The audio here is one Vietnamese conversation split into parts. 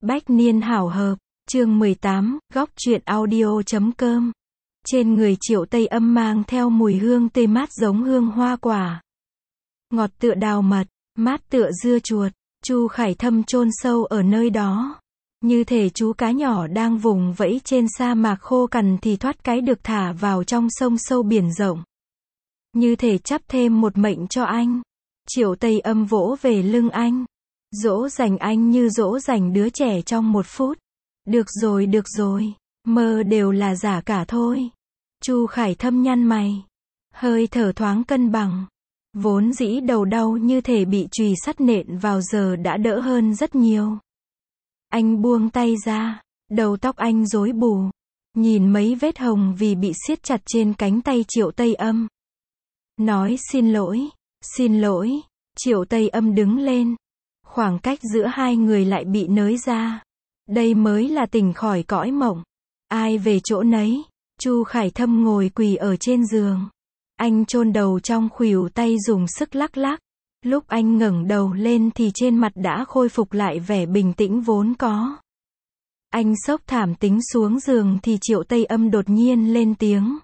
Bách niên hảo hợp, chương 18, góc truyện audio.com. Trên người Triệu Tây Âm mang theo mùi hương tê mát giống hương hoa quả. Ngọt tựa đào mật, mát tựa dưa chuột, Chu Khải Thâm chôn sâu ở nơi đó. Như thể chú cá nhỏ đang vùng vẫy trên sa mạc khô cằn thì thoát cái được thả vào trong sông sâu biển rộng. Như thể chắp thêm một mệnh cho anh. Triệu Tây Âm vỗ về lưng anh. Dỗ dành anh như dỗ dành đứa trẻ trong một phút. Được rồi, mơ đều là giả cả thôi. Chu Khải Thâm nhăn mày. Hơi thở thoáng cân bằng. Vốn dĩ đầu đau như thể bị chùy sắt nện vào giờ đã đỡ hơn rất nhiều. Anh buông tay ra. Đầu tóc anh rối bù. Nhìn mấy vết hồng vì bị siết chặt trên cánh tay Triệu Tây Âm. Nói xin lỗi. Triệu Tây Âm đứng lên. Khoảng cách giữa hai người lại bị nới ra. Đây mới là tỉnh khỏi cõi mộng. Ai về chỗ nấy. Chu Khải Thâm ngồi quỳ ở trên giường. Anh chôn đầu trong khuỷu tay dùng sức lắc lắc. Lúc anh ngẩng đầu lên thì trên mặt đã khôi phục lại vẻ bình tĩnh vốn có. Anh xốc thảm tính xuống giường thì Triệu Tây Âm đột nhiên lên tiếng.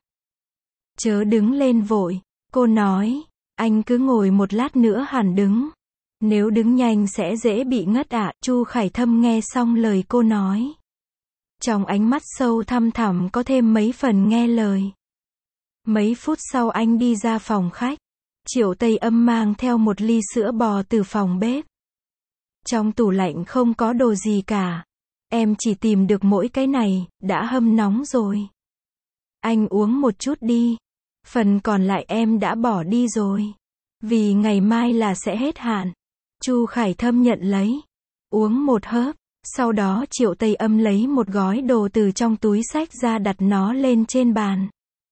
Chớ đứng lên vội. Cô nói. Anh cứ ngồi một lát nữa hẳn đứng. Nếu đứng nhanh sẽ dễ bị ngất ạ. Chu Khải Thâm nghe xong lời cô nói. Trong ánh mắt sâu thăm thẳm có thêm mấy phần nghe lời. Mấy phút sau anh đi ra phòng khách. Triệu Tây Âm mang theo một ly sữa bò từ phòng bếp. Trong tủ lạnh không có đồ gì cả. Em chỉ tìm được mỗi cái này, đã hâm nóng rồi. Anh uống một chút đi. Phần còn lại em đã bỏ đi rồi. Vì ngày mai là sẽ hết hạn. Chu Khải Thâm nhận lấy. Uống một hớp. Sau đó Triệu Tây Âm lấy một gói đồ từ trong túi xách ra đặt nó lên trên bàn.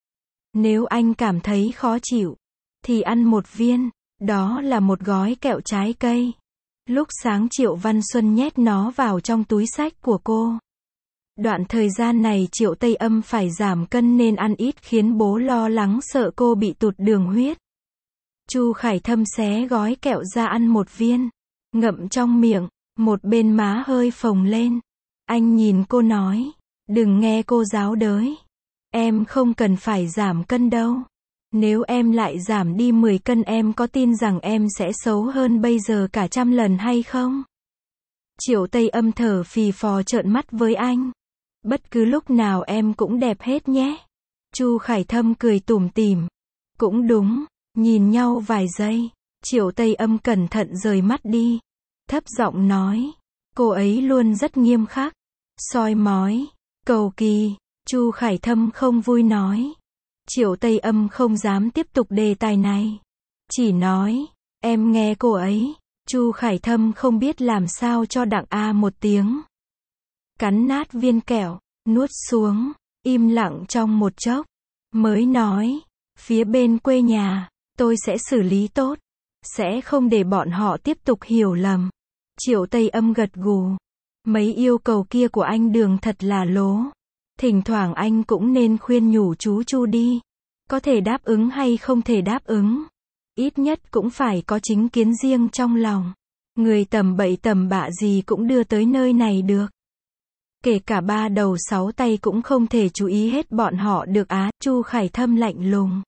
Nếu anh cảm thấy khó chịu, thì ăn một viên. Đó là một gói kẹo trái cây. Lúc sáng Triệu Văn Xuân nhét nó vào trong túi xách của cô. Đoạn thời gian này Triệu Tây Âm phải giảm cân nên ăn ít khiến bố lo lắng sợ cô bị tụt đường huyết. Chu Khải Thâm xé gói kẹo ra ăn một viên. Ngậm trong miệng, một bên má hơi phồng lên. Anh nhìn cô nói. Đừng nghe cô giáo đới. Em không cần phải giảm cân đâu. Nếu em lại giảm đi 10 cân em có tin rằng em sẽ xấu hơn bây giờ cả 100 lần hay không? Triệu Tây Âm thở phì phò trợn mắt với anh. Bất cứ lúc nào em cũng đẹp hết nhé. Chu Khải Thâm cười tủm tỉm. Cũng đúng. Nhìn nhau vài giây. Triệu Tây Âm cẩn thận rời mắt đi. Thấp giọng nói. Cô ấy luôn rất nghiêm khắc. Soi mói. Cầu kỳ. Chu Khải Thâm không vui nói. Triệu Tây Âm không dám tiếp tục đề tài này. Chỉ nói. Em nghe cô ấy. Chu Khải Thâm không biết làm sao cho đặng a một tiếng. Cắn nát viên kẹo. Nuốt xuống. Im lặng trong một chốc. Mới nói. Phía bên quê nhà. Tôi sẽ xử lý tốt. Sẽ không để bọn họ tiếp tục hiểu lầm. Triệu Tây Âm gật gù. Mấy yêu cầu kia của anh Đường thật là lố. Thỉnh thoảng anh cũng nên khuyên nhủ chú Chu đi. Có thể đáp ứng hay không thể đáp ứng. Ít nhất cũng phải có chính kiến riêng trong lòng. Người tầm bậy tầm bạ gì cũng đưa tới nơi này được. Kể cả 3 đầu 6 tay cũng không thể chú ý hết bọn họ được á. Chu Khải Thâm lạnh lùng.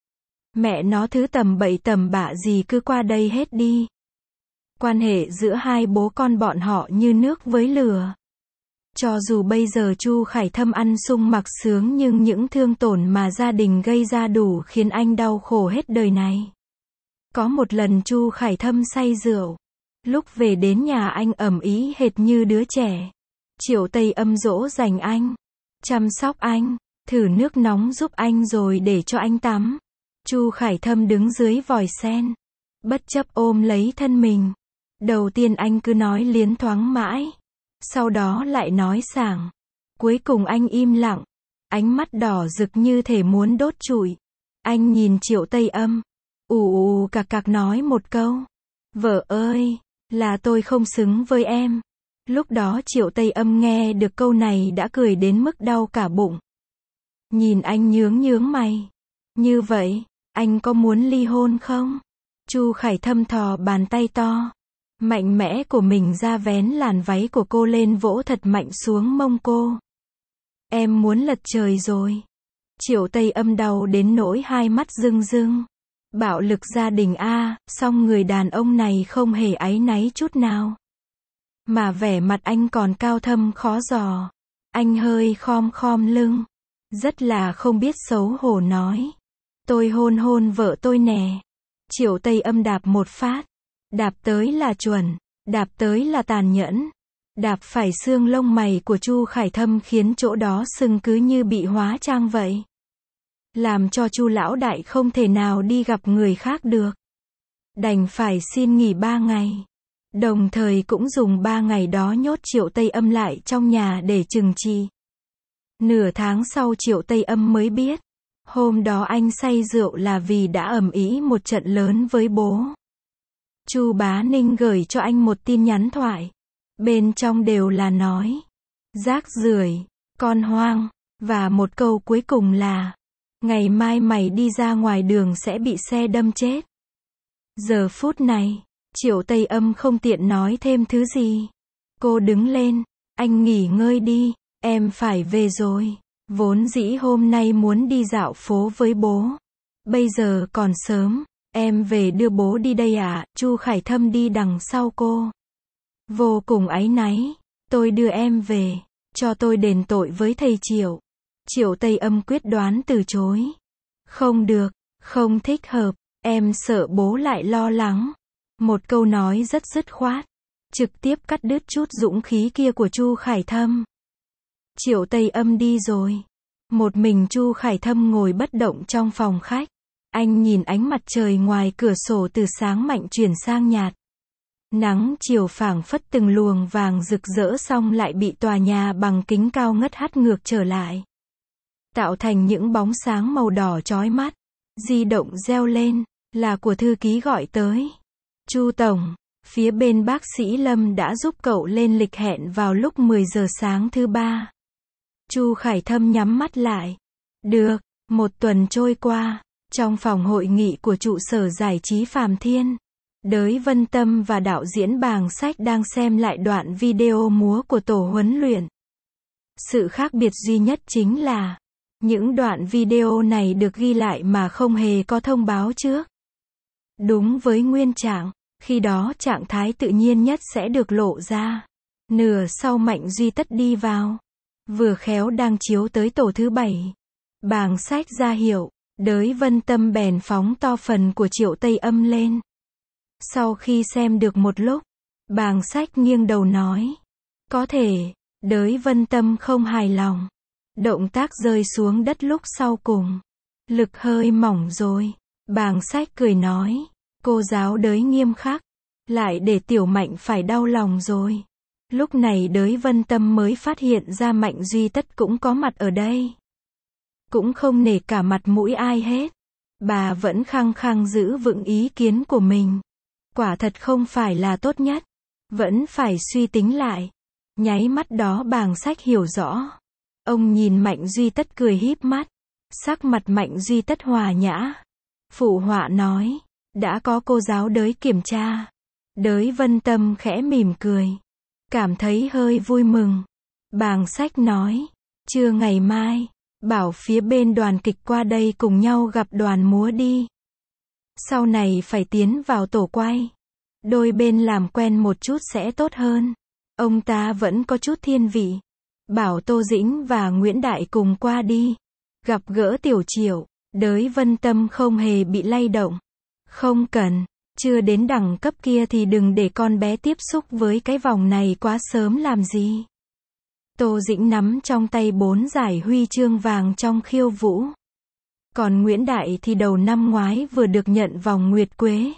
Mẹ nó thứ tầm bậy tầm bạ gì cứ qua đây hết đi. Quan hệ giữa hai bố con bọn họ như nước với lửa. Cho dù bây giờ Chu Khải Thâm ăn sung mặc sướng nhưng những thương tổn mà gia đình gây ra đủ khiến anh đau khổ hết đời này. Có một lần Chu Khải Thâm say rượu. Lúc về đến nhà anh ầm ĩ hệt như đứa trẻ. Triệu Tây Âm dỗ dành anh. Chăm sóc anh. Thử nước nóng giúp anh rồi để cho anh tắm. Chu Khải Thâm đứng dưới vòi sen. Bất chấp ôm lấy thân mình. Đầu tiên anh cứ nói liến thoáng mãi. Sau đó lại nói sảng. Cuối cùng anh im lặng. Ánh mắt đỏ rực như thể muốn đốt trụi. Anh nhìn Triệu Tây Âm. Ù cạc cạc nói một câu. Vợ ơi, là tôi không xứng với em. Lúc đó Triệu Tây Âm nghe được câu này đã cười đến mức đau cả bụng. Nhìn anh nhướng mày. Như vậy, anh có muốn ly hôn không? Chu Khải Thâm thò bàn tay to. mạnh mẽ của mình ra vén làn váy của cô lên vỗ thật mạnh xuống mông cô. Em muốn lật trời rồi. Triệu Tây Âm đau đến nỗi hai mắt rưng rưng. Bạo lực gia đình a, song người đàn ông này không hề áy náy chút nào. Mà vẻ mặt anh còn cao thâm khó dò. Anh hơi khom khom lưng. Rất là không biết xấu hổ nói. Tôi hôn hôn vợ tôi nè. Triệu Tây Âm đạp một phát. Đạp tới là chuẩn. Đạp tới là tàn nhẫn. Đạp phải xương lông mày của Chu Khải Thâm khiến chỗ đó sưng cứ như bị hóa trang vậy. Làm cho Chu lão đại không thể nào đi gặp người khác được. Đành phải xin nghỉ 3 ngày. Đồng thời cũng dùng 3 ngày đó nhốt Triệu Tây Âm lại trong nhà để trừng trị. Nửa tháng sau Triệu Tây Âm mới biết. Hôm đó anh say rượu là vì đã ầm ĩ một trận lớn với bố. Chu Bá Ninh gửi cho anh một tin nhắn thoại. Bên trong đều là nói. Rác rưởi, con hoang. Và một câu cuối cùng là. Ngày mai mày đi ra ngoài đường sẽ bị xe đâm chết. Giờ phút này, Triệu Tây Âm không tiện nói thêm thứ gì. Cô đứng lên. Anh nghỉ ngơi đi. Em phải về rồi. Vốn dĩ hôm nay muốn đi dạo phố với bố. Bây giờ còn sớm. Em về đưa bố đi đây ạ. Chu Khải Thâm đi đằng sau cô. Vô cùng áy náy. Tôi đưa em về. Cho tôi đền tội với thầy Triệu. Triệu Tây Âm quyết đoán từ chối. Không được. Không thích hợp. Em sợ bố lại lo lắng. Một câu nói rất dứt khoát. Trực tiếp cắt đứt chút dũng khí kia của Chu Khải Thâm. Triệu Tây Âm đi rồi. Một mình Chu Khải Thâm ngồi bất động trong phòng khách. Anh nhìn ánh mặt trời ngoài cửa sổ từ sáng mạnh chuyển sang nhạt. Nắng chiều phảng phất từng luồng vàng rực rỡ xong lại bị tòa nhà bằng kính cao ngất hắt ngược trở lại. Tạo thành những bóng sáng màu đỏ chói mắt. Di động reo lên, là của thư ký gọi tới. Chu Tổng, phía bên bác sĩ Lâm đã giúp cậu lên lịch hẹn vào lúc 10 giờ sáng thứ 3. Chu Khải Thâm nhắm mắt lại. Được, một tuần trôi qua, trong phòng hội nghị của trụ sở giải trí Phàm Thiên, Đới Vân Tâm và đạo diễn Bàng Sách đang xem lại đoạn video múa của tổ huấn luyện. Sự khác biệt duy nhất chính là, những đoạn video này được ghi lại mà không hề có thông báo trước. Đúng với nguyên trạng, khi đó trạng thái tự nhiên nhất sẽ được lộ ra. Nửa sau Mạnh Duy Tất đi vào. Vừa khéo đang chiếu tới tổ thứ 7. Bàng Sách ra hiệu, Đới Vân Tâm bèn phóng to phần của Triệu Tây Âm lên. Sau khi xem được một lúc, Bàng Sách nghiêng đầu nói. Có thể, Đới Vân Tâm không hài lòng. Động tác rơi xuống đất lúc sau cùng. Lực hơi mỏng rồi. Bàng Sách cười nói. Cô giáo Đới nghiêm khắc. Lại để Tiểu Mạnh phải đau lòng rồi. Lúc này Đới Vân Tâm mới phát hiện ra Mạnh Duy Tất cũng có mặt ở đây. Cũng không nể cả mặt mũi ai hết. Bà vẫn khăng khăng giữ vững ý kiến của mình. Quả thật không phải là tốt nhất. Vẫn phải suy tính lại. Nháy mắt đó Bàng Sách hiểu rõ. Ông nhìn Mạnh Duy Tất cười híp mắt. Sắc mặt Mạnh Duy Tất hòa nhã. Phụ họa nói. Đã có cô giáo Đới kiểm tra. Đới Vân Tâm khẽ mỉm cười. Cảm thấy hơi vui mừng. Bàng Sách nói. Trưa ngày mai, bảo phía bên đoàn kịch qua đây cùng nhau gặp đoàn múa đi. Sau này phải tiến vào tổ quay. Đôi bên làm quen một chút sẽ tốt hơn. Ông ta vẫn có chút thiên vị. Bảo Tô Dĩnh và Nguyễn Đại cùng qua đi. Gặp gỡ Tiểu Triệu. Đới Vân Tâm không hề bị lay động. Không cần. Chưa đến đẳng cấp kia thì đừng để con bé tiếp xúc với cái vòng này quá sớm làm gì. Tô Dĩnh nắm trong tay 4 giải huy chương vàng trong khiêu vũ. Còn Nguyễn Đại thì đầu năm ngoái vừa được nhận vòng Nguyệt Quế.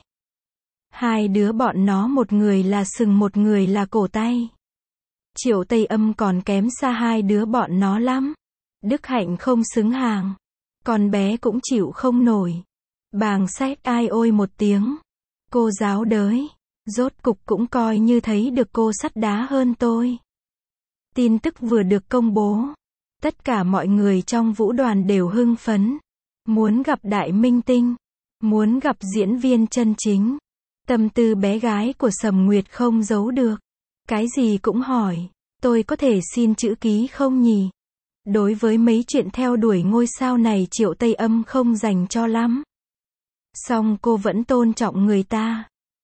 Hai đứa bọn nó một người là sừng một người là cổ tay. Triệu Tây Âm còn kém xa hai đứa bọn nó lắm. Đức Hạnh không xứng hàng. Con bé cũng chịu không nổi. Bàng Sách ai ôi một tiếng. Cô giáo Đới, rốt cục cũng coi như thấy được cô sắt đá hơn tôi. Tin tức vừa được công bố. Tất cả mọi người trong vũ đoàn đều hưng phấn. Muốn gặp đại minh tinh. Muốn gặp diễn viên chân chính. Tâm tư bé gái của Sầm Nguyệt không giấu được. Cái gì cũng hỏi. Tôi có thể xin chữ ký không nhỉ? Đối với mấy chuyện theo đuổi ngôi sao này Triệu Tây Âm không dành cho lắm. Song cô vẫn tôn trọng người ta.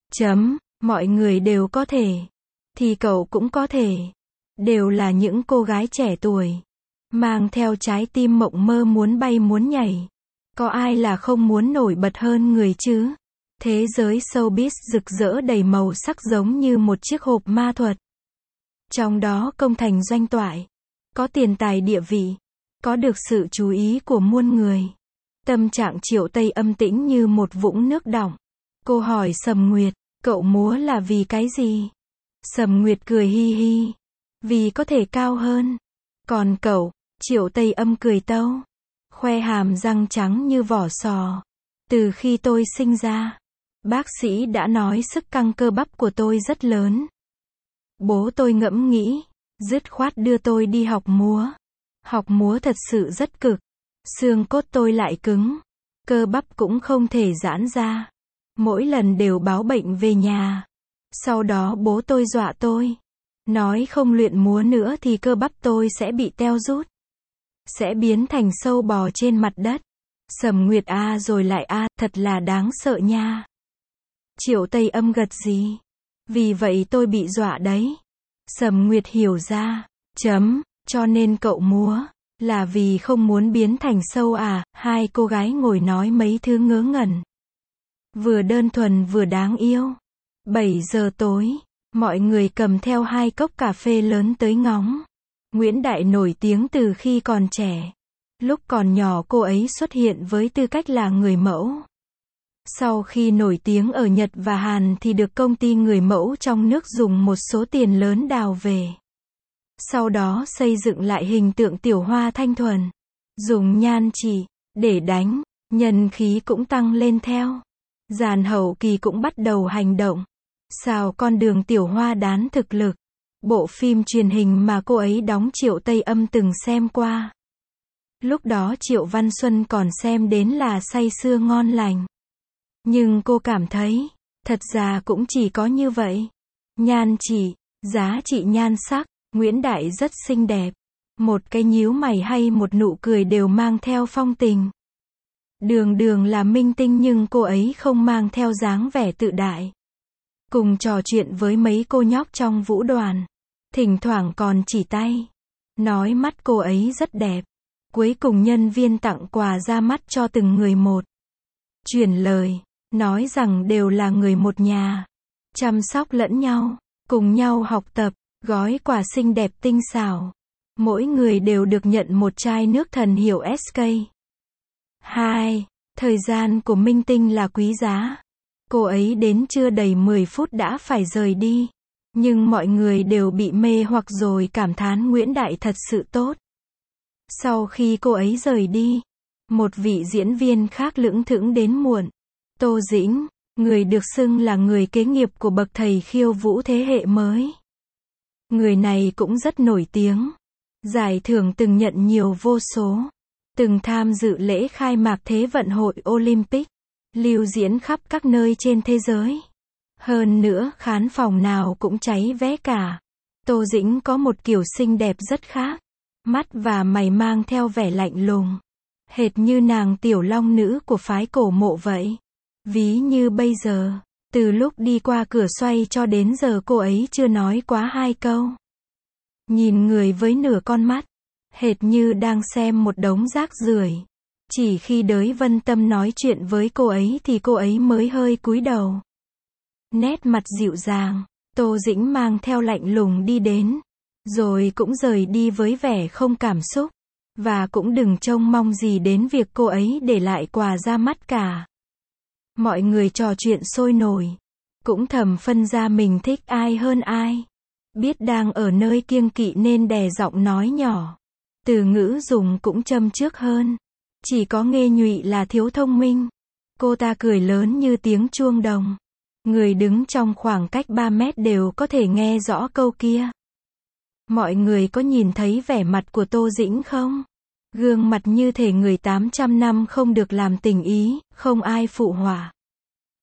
Mọi người đều có thể. Thì cậu cũng có thể. Đều là những cô gái trẻ tuổi. Mang theo trái tim mộng mơ muốn bay muốn nhảy. Có ai là không muốn nổi bật hơn người chứ? Thế giới showbiz rực rỡ đầy màu sắc giống như một chiếc hộp ma thuật. Trong đó công thành doanh toại. Có tiền tài địa vị. Có được sự chú ý của muôn người. Tâm trạng Triệu Tây Âm tĩnh như một vũng nước đọng. Cô hỏi Sầm Nguyệt, cậu múa là vì cái gì? Sầm Nguyệt cười hi hi. Vì có thể cao hơn. Còn cậu? Triệu Tây Âm cười tâu. Khoe hàm răng trắng như vỏ sò. Từ khi tôi sinh ra, bác sĩ đã nói sức căng cơ bắp của tôi rất lớn. Bố tôi ngẫm nghĩ, dứt khoát đưa tôi đi học múa. Học múa thật sự rất cực. Xương cốt tôi lại cứng. Cơ bắp cũng không thể giãn ra. Mỗi lần đều báo bệnh về nhà. Sau đó bố tôi dọa tôi. Nói không luyện múa nữa thì cơ bắp tôi sẽ bị teo rút. Sẽ biến thành sâu bò trên mặt đất. Sầm Nguyệt a rồi lại a, thật là đáng sợ nha. Triệu Tây Âm gật gì? Vì vậy tôi bị dọa đấy. Sầm Nguyệt hiểu ra. Cho nên cậu múa là vì không muốn biến thành sâu à? Hai cô gái ngồi nói mấy thứ ngớ ngẩn. Vừa đơn thuần vừa đáng yêu. 7 giờ tối, mọi người cầm theo 2 cốc cà phê lớn tới ngóng. Nguyễn Đại nổi tiếng từ khi còn trẻ. Lúc còn nhỏ cô ấy xuất hiện với tư cách là người mẫu. Sau khi nổi tiếng ở Nhật và Hàn thì được công ty người mẫu trong nước dùng một số tiền lớn đào về. Sau đó xây dựng lại hình tượng tiểu hoa thanh thuần. Dùng nhan chỉ để đánh, nhân khí cũng tăng lên theo. Dàn hậu kỳ cũng bắt đầu hành động. Sao con đường tiểu hoa đán thực lực. Bộ phim truyền hình mà cô ấy đóng Triệu Tây Âm từng xem qua. Lúc đó Triệu Văn Xuân còn xem đến là say sưa ngon lành. Nhưng cô cảm thấy, thật ra cũng chỉ có như vậy. Nhan chỉ, giá trị nhan sắc, Nguyễn Đại rất xinh đẹp. Một cái nhíu mày hay một nụ cười đều mang theo phong tình. Đường đường là minh tinh nhưng cô ấy không mang theo dáng vẻ tự đại. Cùng trò chuyện với mấy cô nhóc trong vũ đoàn. Thỉnh thoảng còn chỉ tay. Nói mắt cô ấy rất đẹp. Cuối cùng nhân viên tặng quà ra mắt cho từng người một. Chuyển lời, nói rằng đều là người một nhà. Chăm sóc lẫn nhau, cùng nhau học tập, gói quà xinh đẹp tinh xảo. Mỗi người đều được nhận một chai nước thần hiệu SK. 2. Thời gian của minh tinh là quý giá. Cô ấy đến chưa đầy 10 phút đã phải rời đi. Nhưng mọi người đều bị mê hoặc rồi cảm thán Nguyễn Đại thật sự tốt. Sau khi cô ấy rời đi, một vị diễn viên khác lững thững đến muộn. Tô Dĩnh, người được xưng là người kế nghiệp của bậc thầy khiêu vũ thế hệ mới. Người này cũng rất nổi tiếng. Giải thưởng từng nhận nhiều vô số. Từng tham dự lễ khai mạc Thế vận hội Olympic. Lưu diễn khắp các nơi trên thế giới. Hơn nữa, khán phòng nào cũng cháy vé cả. Tô Dĩnh có một kiểu xinh đẹp rất khác. Mắt và mày mang theo vẻ lạnh lùng. Hệt như nàng tiểu long nữ của phái cổ mộ vậy. Ví như bây giờ, từ lúc đi qua cửa xoay cho đến giờ cô ấy chưa nói quá 2 câu. Nhìn người với nửa con mắt, hệt như đang xem một đống rác rưởi. Chỉ khi Đới Vân Tâm nói chuyện với cô ấy thì cô ấy mới hơi cúi đầu. Nét mặt dịu dàng, Tô Dĩnh mang theo lạnh lùng đi đến. Rồi cũng rời đi với vẻ không cảm xúc. Và cũng đừng trông mong gì đến việc cô ấy để lại quà ra mắt cả. Mọi người trò chuyện sôi nổi. Cũng thầm phân ra mình thích ai hơn ai. Biết đang ở nơi kiêng kỵ nên đè giọng nói nhỏ. Từ ngữ dùng cũng châm chước hơn. Chỉ có Nghê Nhụy là thiếu thông minh. Cô ta cười lớn như tiếng chuông đồng. Người đứng trong khoảng cách 3 mét đều có thể nghe rõ câu kia. Mọi người có nhìn thấy vẻ mặt của Tô Dĩnh không? Gương mặt như thể người 800 năm không được làm tình ý, không ai phụ họa.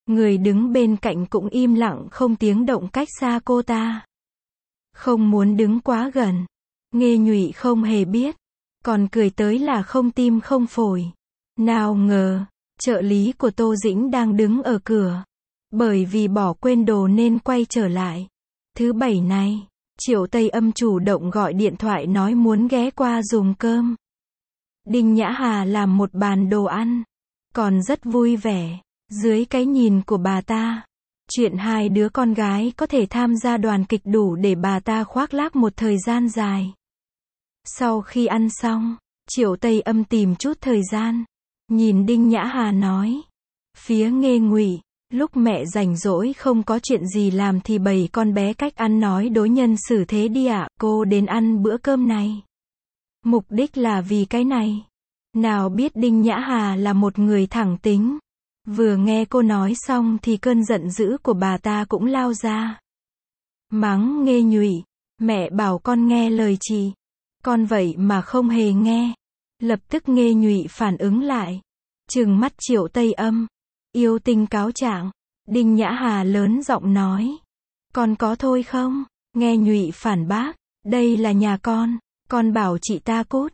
Người đứng bên cạnh cũng im lặng không tiếng động cách xa cô ta. Không muốn đứng quá gần. Nghê Nhụy không hề biết. Còn cười tới là không tim không phổi. Nào ngờ, trợ lý của Tô Dĩnh đang đứng ở cửa. Bởi vì bỏ quên đồ nên quay trở lại. Thứ bảy này, Triệu Tây Âm chủ động gọi điện thoại nói muốn ghé qua dùng cơm. Đinh Nhã Hà làm một bàn đồ ăn. Còn rất vui vẻ. Dưới cái nhìn của bà ta, chuyện hai đứa con gái có thể tham gia đoàn kịch đủ để bà ta khoác lác một thời gian dài. Sau khi ăn xong, Triệu Tây Âm tìm chút thời gian. Nhìn Đinh Nhã Hà nói. Phía Nghê Ngụy, lúc mẹ rảnh rỗi không có chuyện gì làm thì bày con bé cách ăn nói đối nhân xử thế đi ạ, cô đến ăn bữa cơm này. Mục đích là vì cái này. Nào biết Đinh Nhã Hà là một người thẳng tính. Vừa nghe cô nói xong thì cơn giận dữ của bà ta cũng lao ra. Mắng Nghê Nhụy, mẹ bảo con nghe lời chị. Con vậy mà không hề nghe. Lập tức Nghê Nhụy phản ứng lại. Trừng mắt Triệu Tây Âm. Yêu tinh cáo trạng. Đinh Nhã Hà lớn giọng nói. Con có thôi không? Nghê Nhụy phản bác. Đây là nhà con bảo chị ta cút.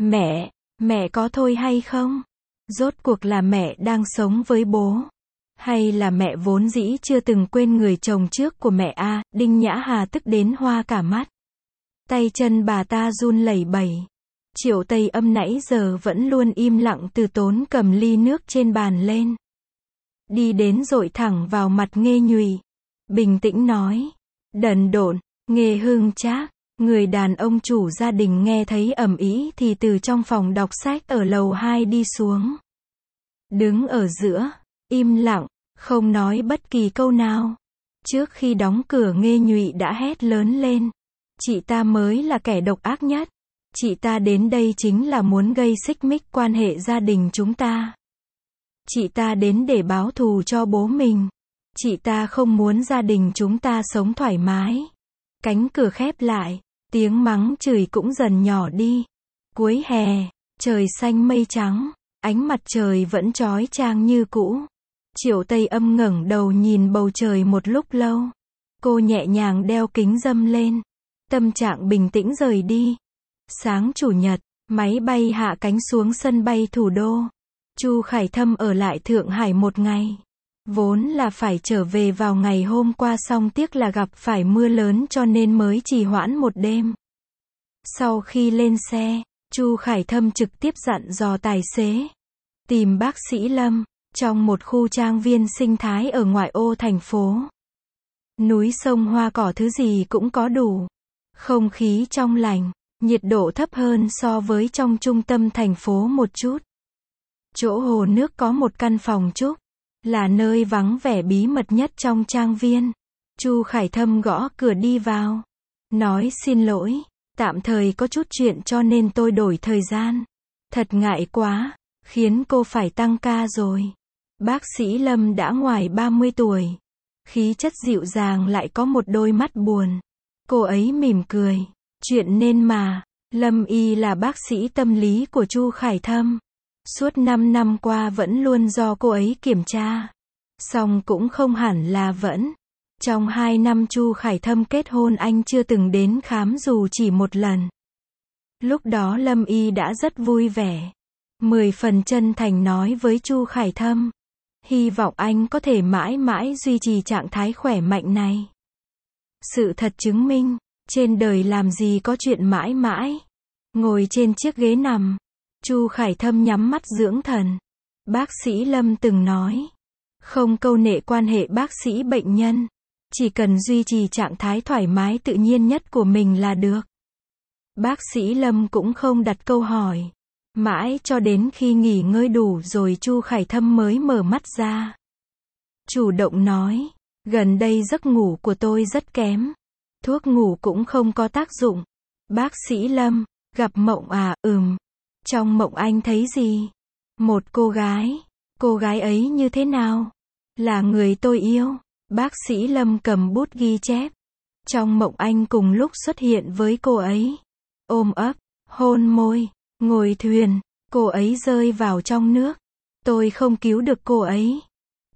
Mẹ có thôi hay không? Rốt cuộc là mẹ đang sống với bố. Hay là mẹ vốn dĩ chưa từng quên người chồng trước của mẹ a? Đinh Nhã Hà tức đến hoa cả mắt. Tay chân bà ta run lẩy bẩy. Triệu Tây Âm nãy giờ vẫn luôn im lặng từ tốn cầm ly nước trên bàn lên. Đi đến dội thẳng vào mặt Nghê Nhụy. Bình tĩnh nói. Đần độn, Nghê Hưng Trác. Người đàn ông chủ gia đình nghe thấy ầm ĩ thì từ trong phòng đọc sách ở lầu 2 đi xuống. Đứng ở giữa, im lặng, không nói bất kỳ câu nào. Trước khi đóng cửa Nghê Nhụy đã hét lớn lên. Chị ta mới là kẻ độc ác nhất. Chị ta đến đây chính là muốn gây xích mích quan hệ gia đình chúng ta. Chị ta đến để báo thù cho bố mình. Chị ta không muốn gia đình chúng ta sống thoải mái. Cánh cửa khép lại. Tiếng mắng chửi cũng dần nhỏ đi. Cuối hè, trời xanh mây trắng, ánh mặt trời vẫn chói chang như cũ. Triệu Tây Âm ngẩng đầu nhìn bầu trời một lúc lâu. Cô nhẹ nhàng đeo kính râm lên. Tâm trạng bình tĩnh rời đi. Sáng Chủ nhật, máy bay hạ cánh xuống sân bay thủ đô. Chu Khải Thâm ở lại Thượng Hải một ngày. Vốn là phải trở về vào ngày hôm qua song tiếc là gặp phải mưa lớn cho nên mới trì hoãn một đêm. Sau khi lên xe, Chu Khải Thâm trực tiếp dặn dò tài xế. Tìm bác sĩ Lâm, trong một khu trang viên sinh thái ở ngoại ô thành phố. Núi sông hoa cỏ thứ gì cũng có đủ. Không khí trong lành, nhiệt độ thấp hơn so với trong trung tâm thành phố một chút. Chỗ hồ nước có một căn phòng trúc. Là nơi vắng vẻ bí mật nhất trong trang viên. Chu Khải Thâm gõ cửa đi vào. Nói xin lỗi, tạm thời có chút chuyện cho nên tôi đổi thời gian. Thật ngại quá, khiến cô phải tăng ca rồi. Bác sĩ Lâm đã ngoài 30 tuổi. Khí chất dịu dàng lại có một đôi mắt buồn. Cô ấy mỉm cười. Chuyện nên mà, Lâm Y là bác sĩ tâm lý của Chu Khải Thâm. Suốt 5 năm qua vẫn luôn do cô ấy kiểm tra. Song cũng không hẳn là vẫn. Trong 2 năm Chu Khải Thâm kết hôn anh chưa từng đến khám dù chỉ một lần. Lúc đó Lâm Y đã rất vui vẻ. 10 phần chân thành nói với Chu Khải Thâm. Hy vọng anh có thể mãi mãi duy trì trạng thái khỏe mạnh này. Sự thật chứng minh, trên đời làm gì có chuyện mãi mãi. Ngồi trên chiếc ghế nằm. Chu Khải Thâm nhắm mắt dưỡng thần. Bác sĩ Lâm từng nói. Không câu nệ quan hệ bác sĩ bệnh nhân. Chỉ cần duy trì trạng thái thoải mái tự nhiên nhất của mình là được. Bác sĩ Lâm cũng không đặt câu hỏi. Mãi cho đến khi nghỉ ngơi đủ rồi Chu Khải Thâm mới mở mắt ra. Chủ động nói. Gần đây giấc ngủ của tôi rất kém. Thuốc ngủ cũng không có tác dụng. Bác sĩ Lâm, gặp mộng à? Trong mộng anh thấy gì? Một cô gái. Cô gái ấy như thế nào? Là người tôi yêu. Bác sĩ Lâm cầm bút ghi chép. Trong mộng anh cùng lúc xuất hiện với cô ấy. Ôm ấp, hôn môi, ngồi thuyền. Cô ấy rơi vào trong nước. Tôi không cứu được cô ấy.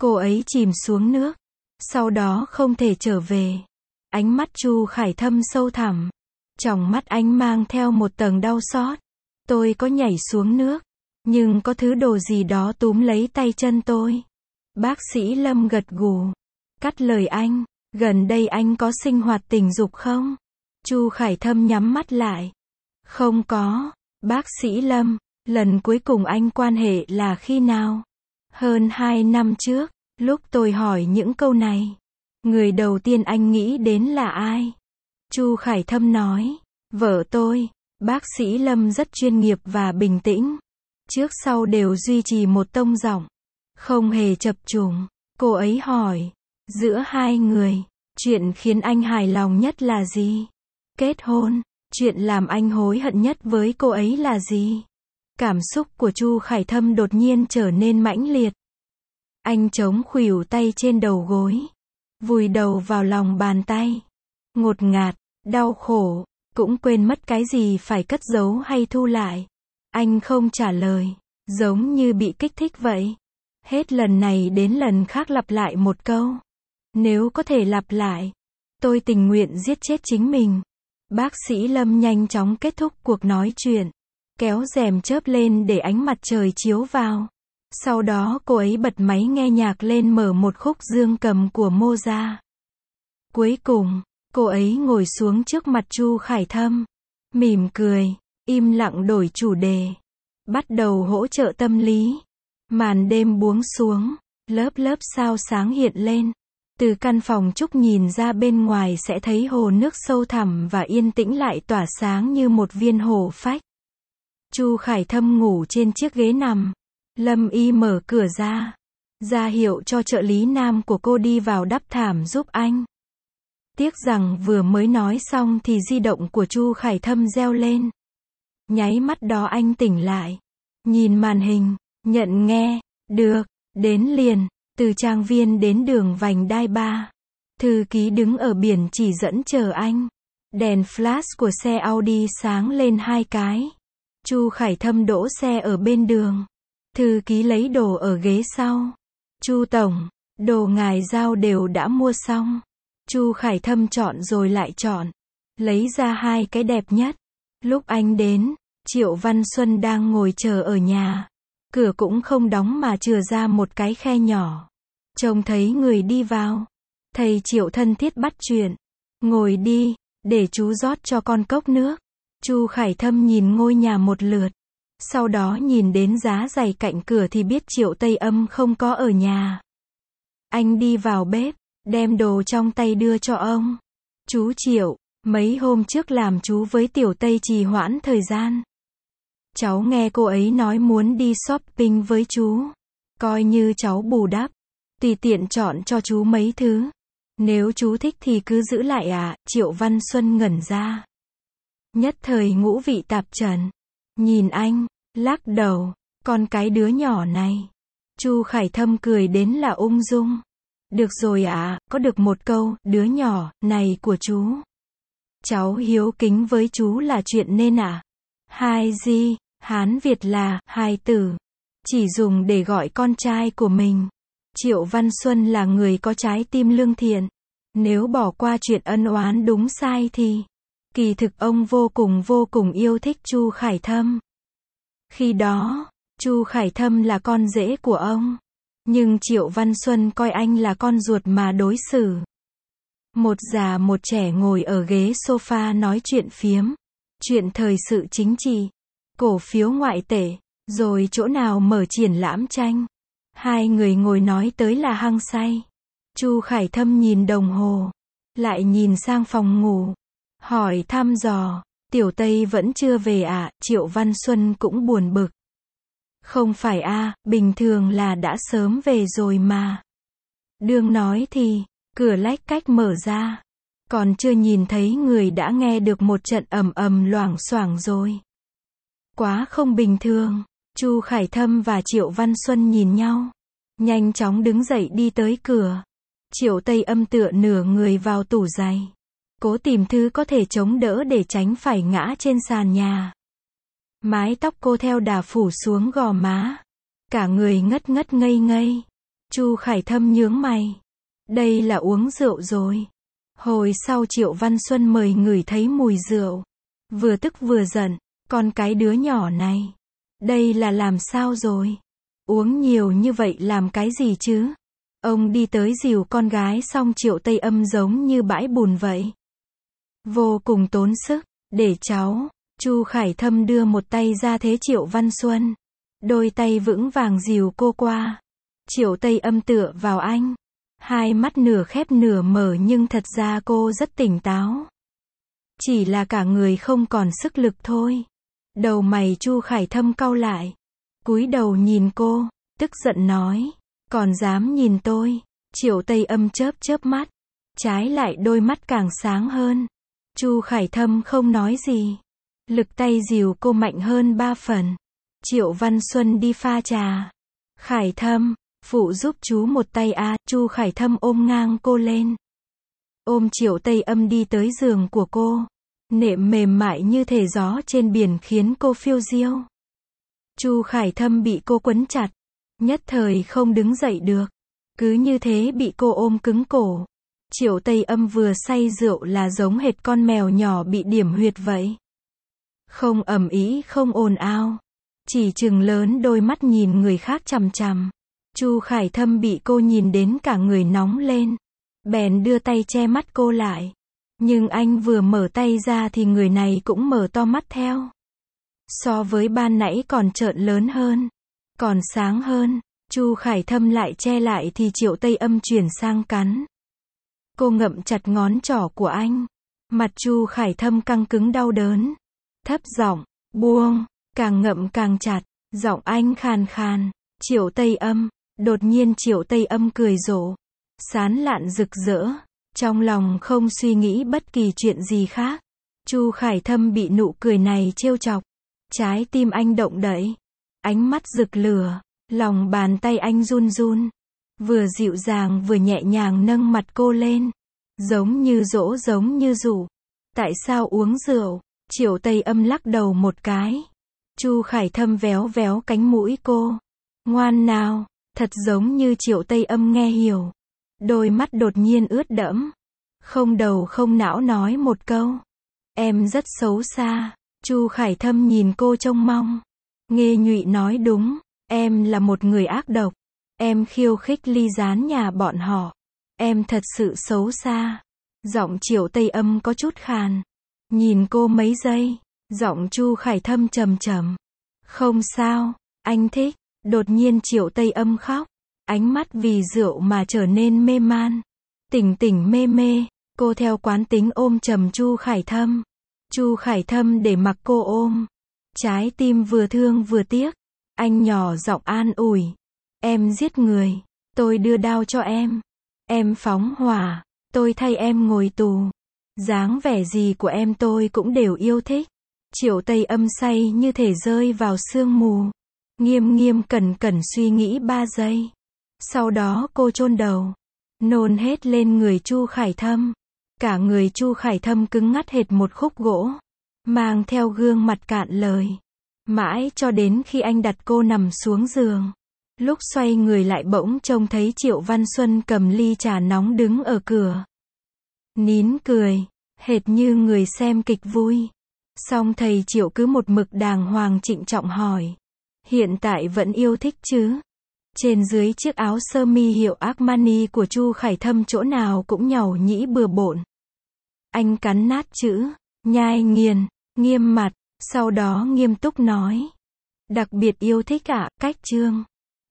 cô ấy chìm xuống nước, sau đó không thể trở về. Ánh mắt Chu Khải Thâm sâu thẳm, trong mắt anh mang theo một tầng đau xót. Tôi có nhảy xuống nước, nhưng có thứ đồ gì đó túm lấy tay chân tôi. Bác sĩ Lâm gật gù, cắt lời anh, gần đây anh có sinh hoạt tình dục không? Chu Khải Thâm nhắm mắt lại. Không có. Bác sĩ Lâm, lần cuối cùng anh quan hệ là khi nào? Hơn 2 năm trước, lúc tôi hỏi những câu này, người đầu tiên anh nghĩ đến là ai? Chu Khải Thâm nói, vợ tôi. Bác sĩ Lâm rất chuyên nghiệp và bình tĩnh. Trước sau đều duy trì một tông giọng, không hề chập chùng. Cô ấy hỏi, giữa hai người, chuyện khiến anh hài lòng nhất là gì? Kết hôn. Chuyện làm anh hối hận nhất với cô ấy là gì? Cảm xúc của Chu Khải Thâm đột nhiên trở nên mãnh liệt. Anh chống khuỷu tay trên đầu gối, vùi đầu vào lòng bàn tay. Ngột ngạt, đau khổ, cũng quên mất cái gì phải cất giấu hay thu lại. Anh không trả lời, giống như bị kích thích vậy. Hết lần này đến lần khác lặp lại một câu. Nếu có thể lặp lại, tôi tình nguyện giết chết chính mình. Bác sĩ Lâm nhanh chóng kết thúc cuộc nói chuyện, kéo rèm chớp lên để ánh mặt trời chiếu vào. Sau đó cô ấy bật máy nghe nhạc lên mở một khúc dương cầm của Mozart. Cuối cùng, cô ấy ngồi xuống trước mặt Chu Khải Thâm, mỉm cười, im lặng đổi chủ đề, bắt đầu hỗ trợ tâm lý. Màn đêm buông xuống, lớp lớp sao sáng hiện lên. Từ căn phòng Trúc nhìn ra bên ngoài sẽ thấy hồ nước sâu thẳm và yên tĩnh lại tỏa sáng như một viên hồ phách. Chu Khải Thâm ngủ trên chiếc ghế nằm. Lâm Y mở cửa ra hiệu cho trợ lý nam của cô đi vào đắp thảm giúp anh. Tiếc rằng vừa mới nói xong thì di động của Chu Khải Thâm reo lên. Nháy mắt đó anh tỉnh lại, nhìn màn hình, nhận nghe, được, đến liền. Từ trang viên đến đường vành đai 3. Thư ký đứng ở biển chỉ dẫn chờ anh. Đèn flash của xe Audi sáng lên 2 cái. Chu Khải Thâm đỗ xe ở bên đường. Thư ký lấy đồ ở ghế sau. Chu tổng, đồ ngài giao đều đã mua xong. Chu Khải Thâm chọn rồi lại chọn. Lấy ra 2 cái đẹp nhất. Lúc anh đến, Triệu Văn Xuân đang ngồi chờ ở nhà. Cửa cũng không đóng mà chừa ra một cái khe nhỏ. Trông thấy người đi vào, thầy Triệu thân thiết bắt chuyện. Ngồi đi, để chú rót cho con cốc nước. Chu Khải Thâm nhìn ngôi nhà một lượt. Sau đó nhìn đến giá giày cạnh cửa thì biết Triệu Tây Âm không có ở nhà. Anh đi vào bếp, đem đồ trong tay đưa cho ông. Chú Triệu, mấy hôm trước làm chú với Tiểu Tây trì hoãn thời gian. Cháu nghe cô ấy nói muốn đi shopping với chú. Coi như cháu bù đắp. Tùy tiện chọn cho chú mấy thứ. Nếu chú thích thì cứ giữ lại ạ. Triệu Văn Xuân ngẩn ra. Nhất thời ngũ vị tạp trần. Nhìn anh, lắc đầu. Con cái đứa nhỏ này. Chu Khải Thâm cười đến là ung dung. Được rồi ạ, có được một câu, đứa nhỏ này của chú. Cháu hiếu kính với chú là chuyện nên ạ. Hai di, Hán Việt là hai tử. Chỉ dùng để gọi con trai của mình. Triệu Văn Xuân là người có trái tim lương thiện. Nếu bỏ qua chuyện ân oán đúng sai thì kỳ thực ông vô cùng yêu thích Chu Khải Thâm. Khi đó, Chu Khải Thâm là con rể của ông. Nhưng Triệu Văn Xuân coi anh là con ruột mà đối xử. Một già một trẻ ngồi ở ghế sofa nói chuyện phiếm. Chuyện thời sự chính trị, cổ phiếu ngoại tệ, rồi chỗ nào mở triển lãm tranh. Hai người ngồi nói tới là hăng say. Chu Khải Thâm nhìn đồng hồ, lại nhìn sang phòng ngủ, hỏi thăm dò, Tiểu Tây vẫn chưa về à? Triệu Văn Xuân cũng buồn bực. Không phải a, bình thường là đã sớm về rồi mà. Đương nói thì, cửa lách cách mở ra. Còn chưa nhìn thấy người đã nghe được một trận ầm ầm loảng xoảng rồi. Quá không bình thường. Chu Khải Thâm và Triệu Văn Xuân nhìn nhau. Nhanh chóng đứng dậy đi tới cửa. Triệu Tây Âm tựa nửa người vào tủ giày. Cố tìm thứ có thể chống đỡ để tránh phải ngã trên sàn nhà. Mái tóc cô theo đà phủ xuống gò má. Cả người ngất ngất ngây ngây. Chu Khải Thâm nhướng mày. Đây là uống rượu rồi. Hồi sau Triệu Văn Xuân mời ngửi thấy mùi rượu. Vừa tức vừa giận, con cái đứa nhỏ này. Đây là làm sao rồi? Uống nhiều như vậy làm cái gì chứ? Ông đi tới dìu con gái xong Triệu Tây Âm giống như bãi bùn vậy. Vô cùng tốn sức, để cháu. Chu Khải Thâm đưa một tay ra thế Triệu Văn Xuân. Đôi tay vững vàng dìu cô qua. Triệu Tây Âm tựa vào anh. Hai mắt nửa khép nửa mở nhưng thật ra cô rất tỉnh táo. Chỉ là cả người không còn sức lực thôi. Đầu mày Chu Khải Thâm cau lại. Cúi đầu nhìn cô, tức giận nói. Còn dám nhìn tôi. Triệu Tây Âm chớp chớp mắt. Trái lại đôi mắt càng sáng hơn. Chu Khải Thâm không nói gì. Lực tay dìu cô mạnh hơn 3 phần. Triệu Văn Xuân đi pha trà. Khải Thâm, phụ giúp chú một tay a. Chu Khải Thâm ôm ngang cô lên. Ôm Triệu Tây Âm đi tới giường của cô. Nệm mềm mại như thể gió trên biển khiến cô phiêu diêu. Chu Khải Thâm bị cô quấn chặt. Nhất thời không đứng dậy được. Cứ như thế bị cô ôm cứng cổ. Triệu Tây Âm vừa say rượu là giống hệt con mèo nhỏ bị điểm huyệt vậy. Không ầm ĩ không ồn ào. Chỉ trừng lớn đôi mắt nhìn người khác chằm chằm. Chu Khải Thâm bị cô nhìn đến cả người nóng lên. Bèn đưa tay che mắt cô lại. Nhưng anh vừa mở tay ra thì người này cũng mở to mắt theo. So với ban nãy còn trợn lớn hơn. Còn sáng hơn. Chu Khải Thâm lại che lại thì Triệu Tây Âm chuyển sang cắn. Cô ngậm chặt ngón trỏ của anh. Mặt Chu Khải Thâm căng cứng đau đớn. Thấp giọng, buông, càng ngậm càng chặt. Giọng anh khàn khàn. Triệu Tây Âm. Đột nhiên Triệu Tây Âm cười rộ. Sán lạn rực rỡ. Trong lòng không suy nghĩ bất kỳ chuyện gì khác. Chu Khải Thâm bị nụ cười này trêu chọc. Trái tim anh động đậy. Ánh mắt rực lửa. Lòng bàn tay anh run run. Vừa dịu dàng vừa nhẹ nhàng nâng mặt cô lên. Giống như dỗ giống như dụ. Tại sao uống rượu? Triệu Tây Âm lắc đầu một cái. Chu Khải Thâm véo véo cánh mũi cô. Ngoan nào. Thật giống như Triệu Tây Âm nghe hiểu. Đôi mắt đột nhiên ướt đẫm. Không đầu không não nói một câu. Em rất xấu xa. Chu Khải Thâm nhìn cô trông mong. Nghê nhụy nói đúng. Em là một người ác độc. Em khiêu khích ly gián nhà bọn họ. Em thật sự xấu xa. Giọng Triệu Tây Âm có chút khàn. Nhìn cô mấy giây. Giọng Chu Khải Thâm trầm trầm. Không sao. Anh thích. Đột nhiên Triệu Tây Âm khóc. Ánh mắt vì rượu mà trở nên mê man. Tỉnh tỉnh mê mê. Cô theo quán tính ôm chầm Chu Khải Thâm. Chu Khải Thâm để mặc cô ôm. Trái tim vừa thương vừa tiếc. Anh nhỏ giọng an ủi. Em giết người. Tôi đưa đao cho em. Em phóng hỏa. Tôi thay em ngồi tù. Dáng vẻ gì của em tôi cũng đều yêu thích. Triệu Tây Âm say như thể rơi vào sương mù. Nghiêm nghiêm cẩn cẩn suy nghĩ 3 giây. Sau đó cô chôn đầu. Nôn hết lên người Chu Khải Thâm. Cả người Chu Khải Thâm cứng ngắt hệt một khúc gỗ. Mang theo gương mặt cạn lời. Mãi cho đến khi anh đặt cô nằm xuống giường. Lúc xoay người lại bỗng trông thấy Triệu Văn Xuân cầm ly trà nóng đứng ở cửa. Nín cười. Hệt như người xem kịch vui. Song thầy Triệu cứ một mực đàng hoàng trịnh trọng hỏi. Hiện tại vẫn yêu thích chứ? Trên dưới chiếc áo sơ mi hiệu Armani của Chu Khải Thâm chỗ nào cũng nhàu nhĩ bừa bộn. Anh cắn nát chữ, nhai nghiền, nghiêm mặt, sau đó nghiêm túc nói. Đặc biệt yêu thích ạ, cách chương.